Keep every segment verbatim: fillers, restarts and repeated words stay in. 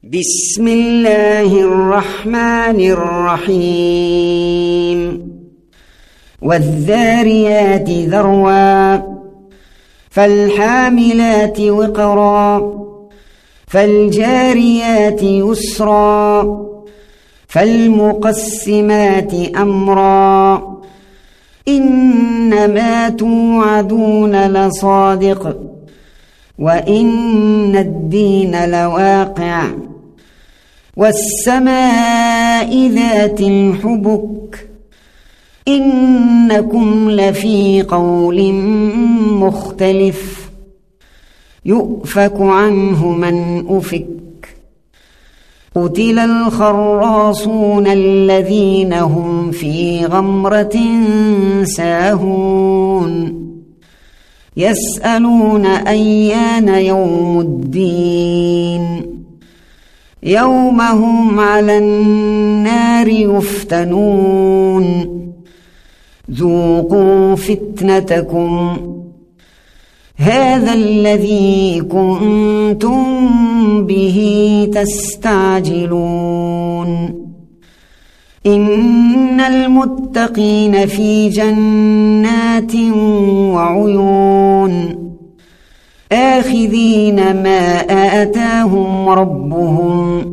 بسم الله الرحمن الرحيم والذاريات ذروا فالحاملات وقرا فالجاريات يسرا فالمقسمات أمرا إنما توعدون لصادق وإن الدين لواقع والسماء ذات الحبك إنكم لفي قول مختلف يؤفك عنه من أفك قتل الخراصون الذين هم في غمرة ساهون يسألون أيان يوم الدين يوم هم على النار يفتنون ذوقوا فتنتكم هذا الذي كنتم به تستعجلون إن المتقين في جنات وعيون آخذين ما آتاهم ربهم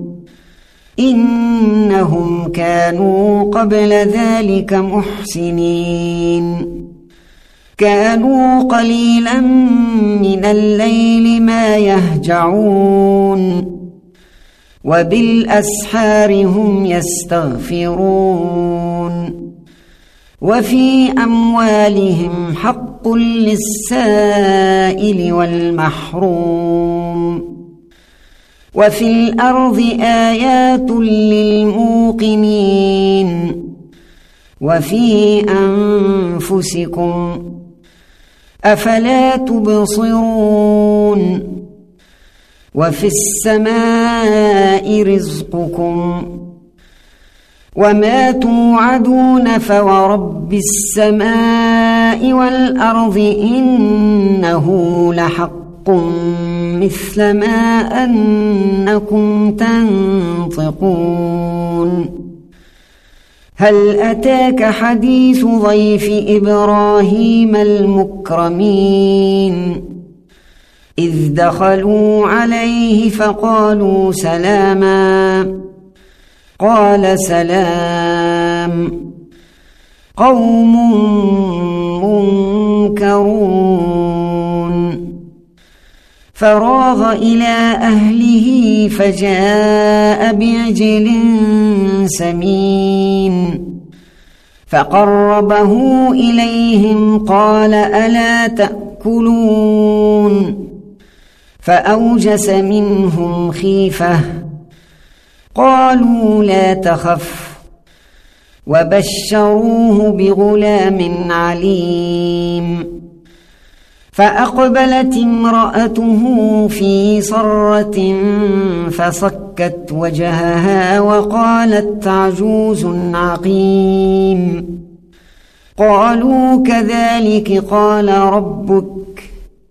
إنهم كانوا قبل ذلك محسنين كانوا قليلا من الليل ما يهجعون وبالأسحار هم يستغفرون وفي أموالهم حق للسائل والمحروم وفي الأرض آيات للموقنين وفي أنفسكم أفلا تبصرون وفي السماء رزقكم وما توعدون فورب السماء والأرض إنه لحق مثل ما أنكم تنطقون هل أتاك حديث ضيف إبراهيم المكرمين إذ دخلوا عليه فقالوا سلاما قال سلام قوم منكرون فراغ إلى أهله فجاء بعجل سمين فقربه إليهم قال ألا تأكلون فأوجس منهم خيفة قالوا لا تخف وبشروه بغلام عليم فأقبلت امرأته في صرة فصكت وجهها وقالت عجوز عقيم قالوا كذلك قال ربك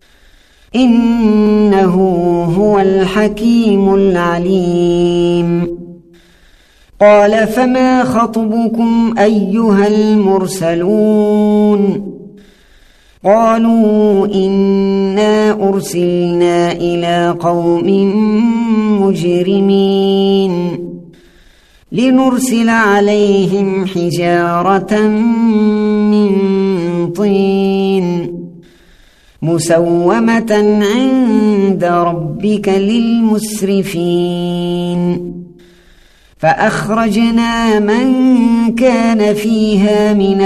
إنه هو الحكيم العليم قال فما خطبكم أيها المرسلون قالوا إنا أرسلنا إلى قوم مجرمين لنرسل عليهم حجارة من طين مسومة عند ربك للمسرفين فأخرجنا من كان فيها من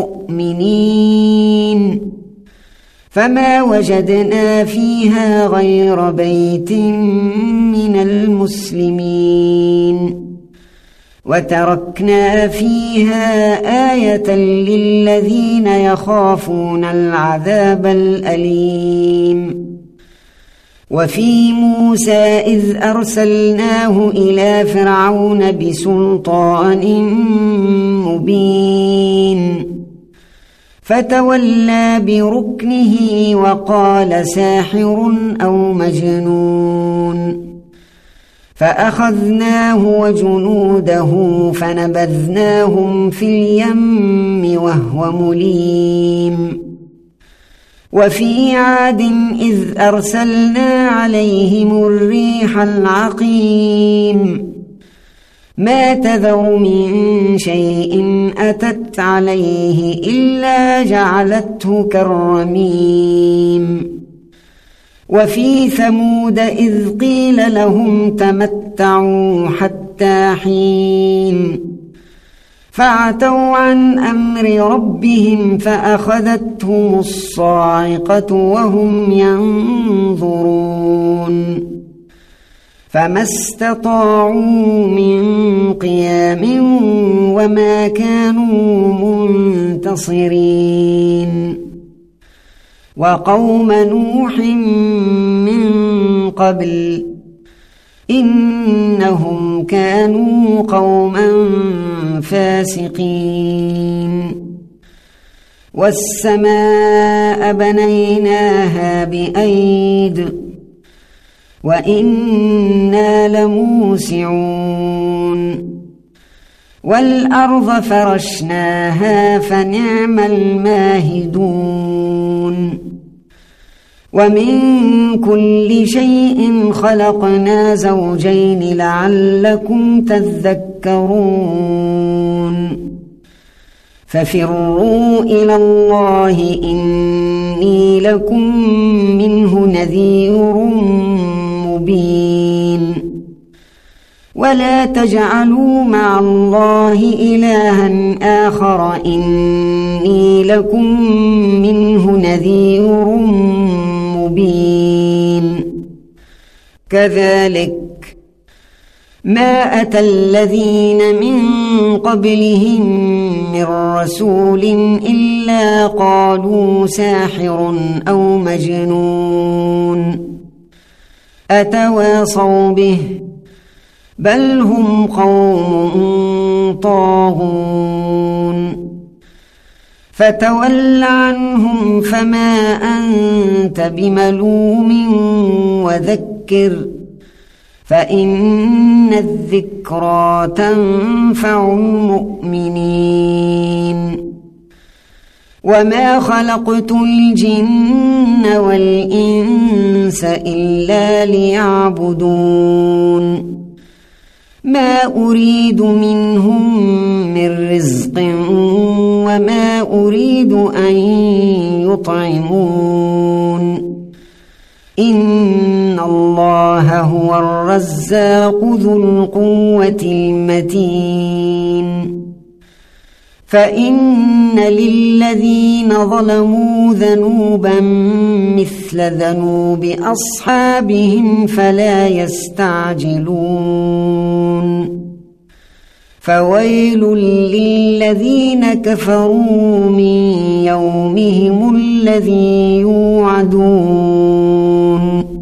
المؤمنين فما وجدنا فيها غير بيت من المسلمين وتركنا فيها آية للذين يخافون العذاب الأليم وفي موسى إذ أرسلناه إلى فرعون بسلطان مبين فتولى بركنه وقال ساحر أو مجنون فأخذناه وجنوده فنبذناهم في اليم وهو مليم وفي عاد إذ أرسلنا عليهم الريح العقيم ما تذر من شيء أتت عليه إلا جعلته كالرميم وفي ثمود إذ قيل لهم تمتعوا حتى حين فعتوا عن أمر ربهم فأخذتهم الصاعقة وهم ينظرون فما استطاعوا من قيام وما كانوا منتصرين وقوم نوح من قبل إنهم كانوا قوما فاسقين والسماء بنيناها بأيد وإنا لموسعون والأرض فرشناها فنعم الماهدون ومن كل شيء خلقنا زوجين لعلكم تذكرون ففروا إلى الله إني لكم منه نذير مبين ولا تجعلوا مع الله إلها آخر إني لكم منه نذير مبين كذلك ما أتى الذين من قبلهم من رسول إلا قالوا ساحر أو مجنون أتواصوا به بل هم قوم طاغون فتول عنهم فما أنت بملوم وذكر فإن الذكرى تنفع المؤمنين وما خلقت الجن والإنس إلا ليعبدون ما أريد منهم من رزق وما أريد أن يطعمون إن الله هو الرزاق ذو القوة المتين فإن للذين ظلموا ذنوبا مثل ذنوب أصحابهم فلا يستعجلون فويل للذين كفروا من يومهم الذي يوعدون